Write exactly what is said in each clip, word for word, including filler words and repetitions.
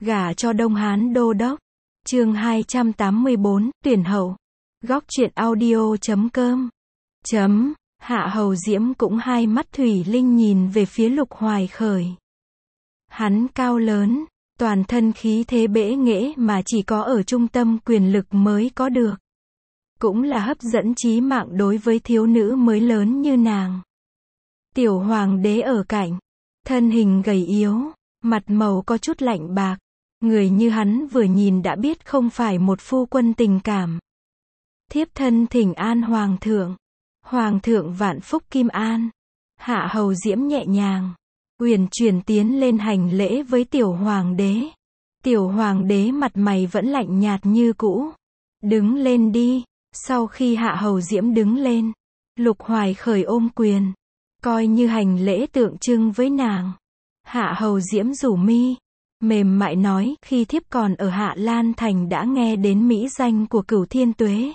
Gả cho Đông Hán đô đốc. Chương hai trăm tám mươi bốn, tuyển hậu. Góc truyện audio chấm com. Chấm, Hạ Hầu Diễm cũng hai mắt thủy linh nhìn về phía Lục Hoài Khởi. Hắn cao lớn, toàn thân khí thế bẽ nghễ mà chỉ có ở trung tâm quyền lực mới có được. Cũng là hấp dẫn chí mạng đối với thiếu nữ mới lớn như nàng. Tiểu hoàng đế ở cạnh, thân hình gầy yếu, mặt màu có chút lạnh bạc. Người như hắn vừa nhìn đã biết không phải một phu quân tình cảm. Thiếp thân thỉnh an hoàng thượng. Hoàng thượng vạn phúc kim an. Hạ Hầu Diễm nhẹ nhàng, uyển chuyển tiến lên hành lễ với tiểu hoàng đế. Tiểu hoàng đế mặt mày vẫn lạnh nhạt như cũ. Đứng lên đi. Sau khi Hạ Hầu Diễm đứng lên, Lục Hoài Khởi ôm quyền, coi như hành lễ tượng trưng với nàng. Hạ Hầu Diễm rủ mi, mềm mại nói, khi thiếp còn ở Hạ Lan Thành đã nghe đến mỹ danh của Cửu Thiên Tuế.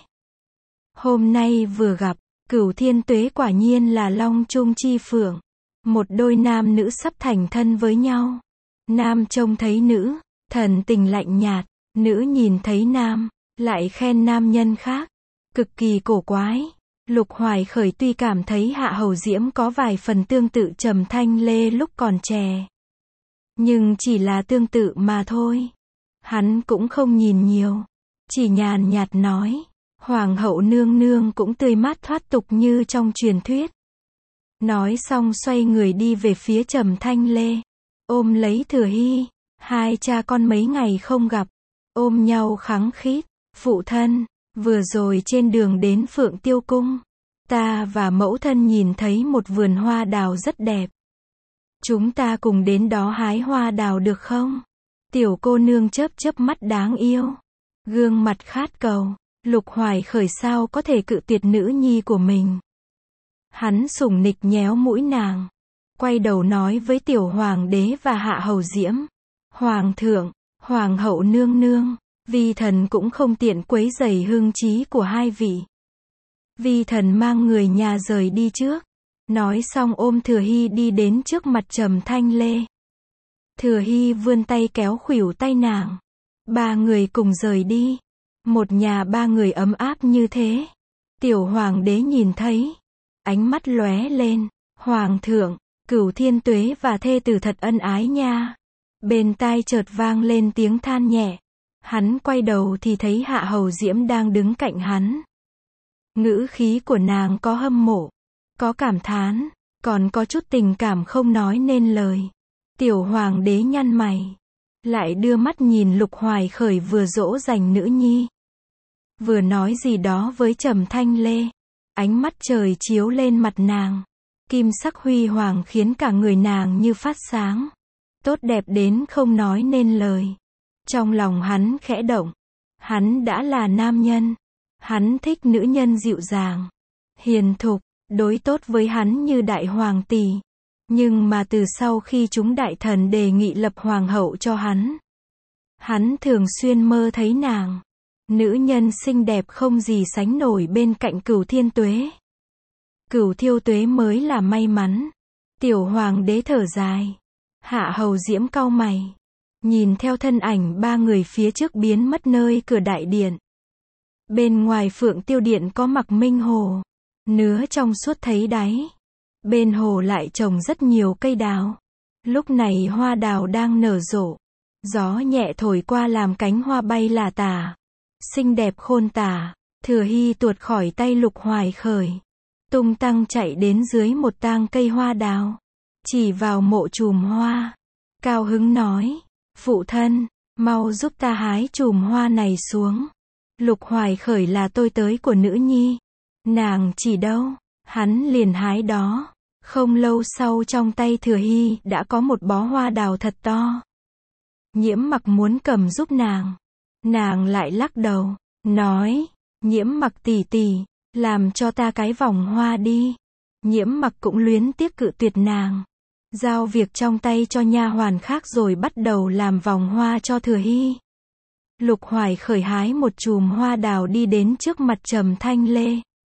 Hôm nay vừa gặp, Cửu Thiên Tuế quả nhiên là long trung chi phượng. Một đôi nam nữ sắp thành thân với nhau. Nam trông thấy nữ, thần tình lạnh nhạt, nữ nhìn thấy nam, lại khen nam nhân khác. Cực kỳ cổ quái. Lục Hoài Khởi tuy cảm thấy Hạ Hầu Diễm có vài phần tương tự Trầm Thanh Lê lúc còn trẻ. Nhưng chỉ là tương tự mà thôi. Hắn cũng không nhìn nhiều. Chỉ nhàn nhạt nói. Hoàng hậu nương nương cũng tươi mát thoát tục như trong truyền thuyết. Nói xong xoay người đi về phía Trầm Thanh Lê. Ôm lấy Thừa Hy. Hai cha con mấy ngày không gặp. Ôm nhau khắng khít. Phụ thân, vừa rồi trên đường đến Phượng Tiêu Cung, ta và mẫu thân nhìn thấy một vườn hoa đào rất đẹp. Chúng ta cùng đến đó hái hoa đào được không? Tiểu cô nương chớp chớp mắt đáng yêu. Gương mặt khát cầu. Lục Hoài Khởi sao có thể cự tuyệt nữ nhi của mình. Hắn sủng nịch nhéo mũi nàng. Quay đầu nói với tiểu hoàng đế và Hạ Hầu Diễm. Hoàng thượng, hoàng hậu nương nương. Vi thần cũng không tiện quấy rầy hương trí của hai vị. Vi thần mang người nhà rời đi trước. Nói xong ôm Thừa Hy đi đến trước mặt Trầm Thanh Lê. Thừa Hy vươn tay kéo khuỷu tay nàng. Ba người cùng rời đi. Một nhà ba người ấm áp như thế. Tiểu hoàng đế nhìn thấy. Ánh mắt lóe lên. Hoàng thượng, Cửu Thiên Tuế và thê tử thật ân ái nha. Bên tai chợt vang lên tiếng than nhẹ. Hắn quay đầu thì thấy Hạ Hầu Diễm đang đứng cạnh hắn. Ngữ khí của nàng có hâm mộ, có cảm thán, còn có chút tình cảm không nói nên lời. Tiểu hoàng đế nhăn mày, lại đưa mắt nhìn Lục Hoài Khởi vừa dỗ dành nữ nhi, vừa nói gì đó với Trầm Thanh Lê. Ánh mắt trời chiếu lên mặt nàng, kim sắc huy hoàng khiến cả người nàng như phát sáng, tốt đẹp đến không nói nên lời. Trong lòng hắn khẽ động. Hắn đã là nam nhân. Hắn thích nữ nhân dịu dàng, hiền thục, đối tốt với hắn như đại hoàng tỷ. Nhưng mà từ sau khi chúng đại thần đề nghị lập hoàng hậu cho hắn, hắn thường xuyên mơ thấy nàng. Nữ nhân xinh đẹp không gì sánh nổi bên cạnh Cửu Thiên Tuế. Cửu Thiêu Tuế mới là may mắn. Tiểu hoàng đế thở dài. Hạ Hầu Diễm cau mày. Nhìn theo thân ảnh ba người phía trước biến mất nơi cửa đại điện. Bên ngoài Phượng Tiêu Điện có Mặc Minh Hồ. Nứa trong suốt thấy đáy. Bên hồ lại trồng rất nhiều cây đào. Lúc này hoa đào đang nở rộ. Gió nhẹ thổi qua làm cánh hoa bay lả tả. Xinh đẹp khôn tả. Thừa Hy tuột khỏi tay Lục Hoài Khởi. Tung tăng chạy đến dưới một tang cây hoa đào. Chỉ vào mộ chùm hoa. Cao hứng nói. Phụ thân, mau giúp ta hái chùm hoa này xuống. Lục Hoài Khởi là tôi tới của nữ nhi. Nàng chỉ đâu, hắn liền hái đó. Không lâu sau trong tay Thừa Hy đã có một bó hoa đào thật to. Nhiễm Mặc muốn cầm giúp nàng. Nàng lại lắc đầu, nói, Nhiễm Mặc tỷ tỷ, làm cho ta cái vòng hoa đi. Nhiễm Mặc cũng luyến tiếc cự tuyệt nàng. Giao việc trong tay cho nha hoàn khác rồi bắt đầu làm vòng hoa cho Thừa Hy. Lục Hoài Khởi hái một chùm hoa đào đi đến trước mặt Trầm Thanh Lê.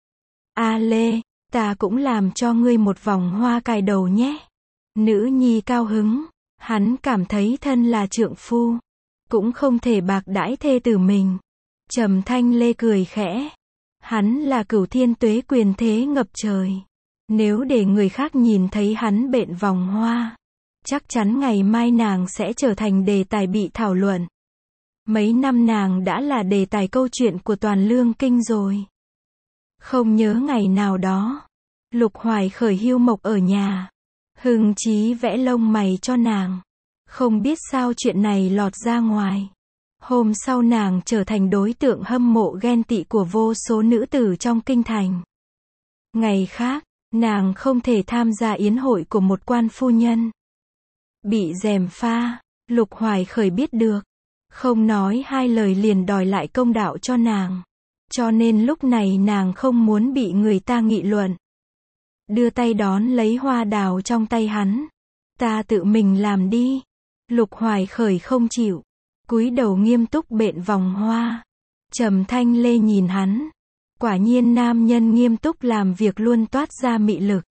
A Lê, ta cũng làm cho ngươi một vòng hoa cài đầu nhé. Nữ nhi cao hứng, hắn cảm thấy thân là trượng phu, cũng không thể bạc đãi thê tử mình. Trầm Thanh Lê cười khẽ. Hắn là Cửu Thiên Tuế quyền thế ngập trời. Nếu để người khác nhìn thấy hắn bện vòng hoa, chắc chắn ngày mai nàng sẽ trở thành đề tài bị thảo luận. Mấy năm nàng đã là đề tài câu chuyện của toàn Lương Kinh rồi. Không nhớ ngày nào đó, Lục Hoài Khởi hưu mộc ở nhà, hưng chí vẽ lông mày cho nàng. Không biết sao chuyện này lọt ra ngoài. Hôm sau nàng trở thành đối tượng hâm mộ ghen tị của vô số nữ tử trong kinh thành. Ngày khác, nàng không thể tham gia yến hội của một quan phu nhân. Bị gièm pha, Lục Hoài Khởi biết được. Không nói hai lời liền đòi lại công đạo cho nàng. Cho nên lúc này nàng không muốn bị người ta nghị luận. Đưa tay đón lấy hoa đào trong tay hắn. Ta tự mình làm đi. Lục Hoài Khởi không chịu. Cúi đầu nghiêm túc bện vòng hoa. Trầm Thanh Lê nhìn hắn. Quả nhiên nam nhân nghiêm túc làm việc luôn toát ra mị lực.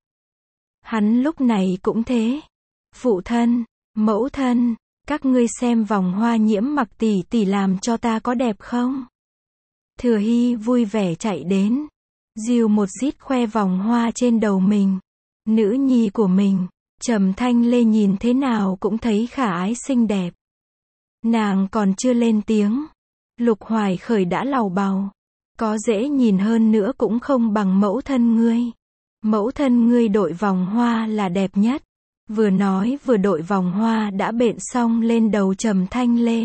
Hắn lúc này cũng thế. Phụ thân, mẫu thân, các ngươi xem vòng hoa Nhiễm Mặc tỷ tỷ làm cho ta có đẹp không? Thừa Hy vui vẻ chạy đến. Dìu một rít khoe vòng hoa trên đầu mình. Nữ nhi của mình. Trầm Thanh Lê nhìn thế nào cũng thấy khả ái xinh đẹp. Nàng còn chưa lên tiếng. Lục Hoài Khởi đã lầu bầu. Có dễ nhìn hơn nữa cũng không bằng mẫu thân ngươi. Mẫu thân ngươi đội vòng hoa là đẹp nhất. Vừa nói vừa đội vòng hoa đã bện xong lên đầu Trầm Thanh Lê.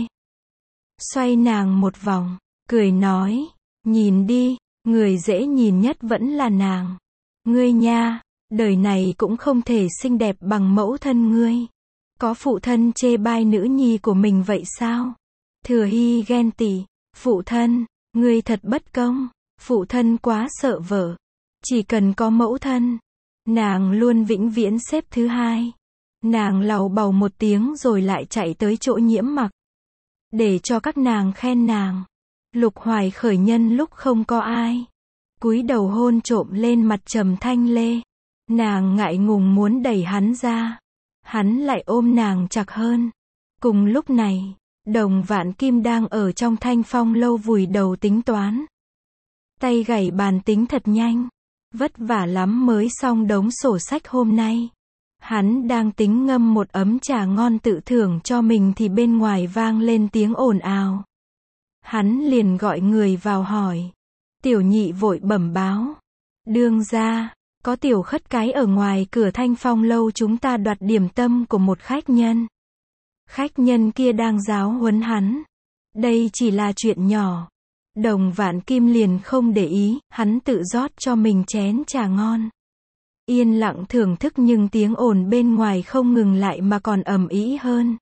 Xoay nàng một vòng, cười nói, nhìn đi, người dễ nhìn nhất vẫn là nàng. Ngươi nha, đời này cũng không thể xinh đẹp bằng mẫu thân ngươi. Có phụ thân chê bai nữ nhi của mình vậy sao? Thừa Hy ghen tị, phụ thân, ngươi thật bất công, phụ thân quá sợ vợ. Chỉ cần có mẫu thân, nàng luôn vĩnh viễn xếp thứ hai. Nàng lầu bầu một tiếng rồi lại chạy tới chỗ Nhiễm Mặc. Để cho các nàng khen nàng. Lục Hoài Khởi nhân lúc không có ai. Cúi đầu hôn trộm lên mặt Trầm Thanh Lê. Nàng ngại ngùng muốn đẩy hắn ra. Hắn lại ôm nàng chặt hơn. Cùng lúc này, Đồng Vạn Kim đang ở trong Thanh Phong lâu vùi đầu tính toán. Tay gảy bàn tính thật nhanh. Vất vả lắm mới xong đống sổ sách hôm nay. Hắn đang tính ngâm một ấm trà ngon tự thưởng cho mình thì bên ngoài vang lên tiếng ồn ào. Hắn liền gọi người vào hỏi. Tiểu nhị vội bẩm báo. Đương gia, có tiểu khất cái ở ngoài cửa Thanh Phong lâu chúng ta đoạt điểm tâm của một khách nhân. Khách nhân kia đang giáo huấn hắn. Đây chỉ là chuyện nhỏ. Đồng Vạn Kim liền không để ý, hắn tự rót cho mình chén trà ngon. Yên lặng thưởng thức nhưng tiếng ồn bên ngoài không ngừng lại mà còn ầm ĩ hơn.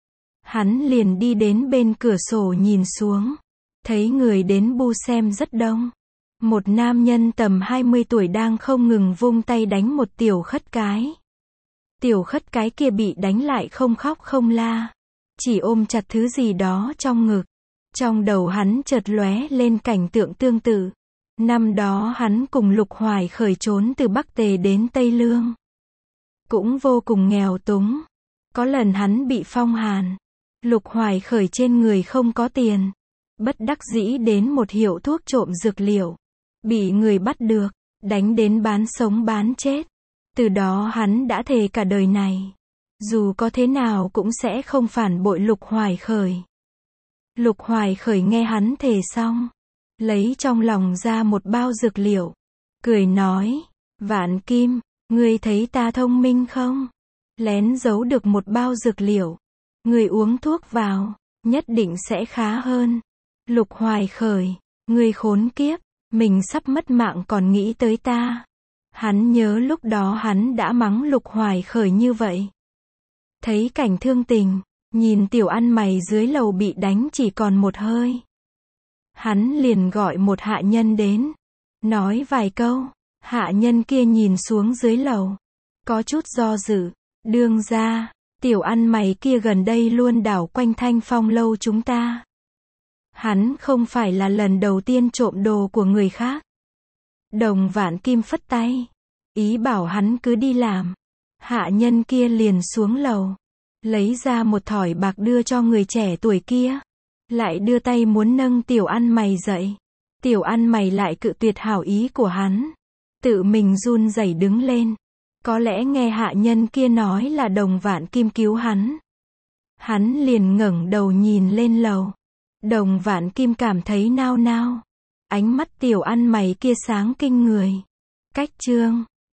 Hắn liền đi đến bên cửa sổ nhìn xuống. Thấy người đến bu xem rất đông. Một nam nhân tầm hai mươi tuổi đang không ngừng vung tay đánh một tiểu khất cái. Tiểu khất cái kia bị đánh lại không khóc không la. Chỉ ôm chặt thứ gì đó trong ngực. Trong đầu hắn chợt lóe lên cảnh tượng tương tự. Năm đó hắn cùng Lục Hoài Khởi trốn từ Bắc Tề đến Tây Lương. Cũng vô cùng nghèo túng. Có lần hắn bị phong hàn. Lục Hoài Khởi trên người không có tiền. Bất đắc dĩ đến một hiệu thuốc trộm dược liệu. Bị người bắt được, đánh đến bán sống bán chết. Từ đó hắn đã thề cả đời này. Dù có thế nào cũng sẽ không phản bội Lục Hoài Khởi. Lục Hoài Khởi nghe hắn thề xong. Lấy trong lòng ra một bao dược liệu. Cười nói, Vạn Kim, ngươi thấy ta thông minh không? Lén giấu được một bao dược liệu. Ngươi uống thuốc vào, nhất định sẽ khá hơn. Lục Hoài Khởi, ngươi khốn kiếp, mình sắp mất mạng còn nghĩ tới ta. Hắn nhớ lúc đó hắn đã mắng Lục Hoài Khởi như vậy. Thấy cảnh thương tình, nhìn tiểu ăn mày dưới lầu bị đánh chỉ còn một hơi. Hắn liền gọi một hạ nhân đến. Nói vài câu. Hạ nhân kia nhìn xuống dưới lầu. Có chút do dự. Đương gia, tiểu ăn mày kia gần đây luôn đảo quanh Thanh Phong lâu chúng ta. Hắn không phải là lần đầu tiên trộm đồ của người khác. Đồng Vạn Kim phất tay. Ý bảo hắn cứ đi làm. Hạ nhân kia liền xuống lầu. Lấy ra một thỏi bạc đưa cho người trẻ tuổi kia. lại đưa tay muốn nâng tiểu ăn mày dậy. Tiểu ăn mày lại cự tuyệt hảo ý của hắn. Tự mình run rẩy đứng lên. Có lẽ nghe hạ nhân kia nói là Đồng Vạn Kim cứu hắn. Hắn liền ngẩng đầu nhìn lên lầu. Đồng Vạn Kim cảm thấy nao nao. Ánh mắt tiểu ăn mày kia sáng kinh người. Cách chương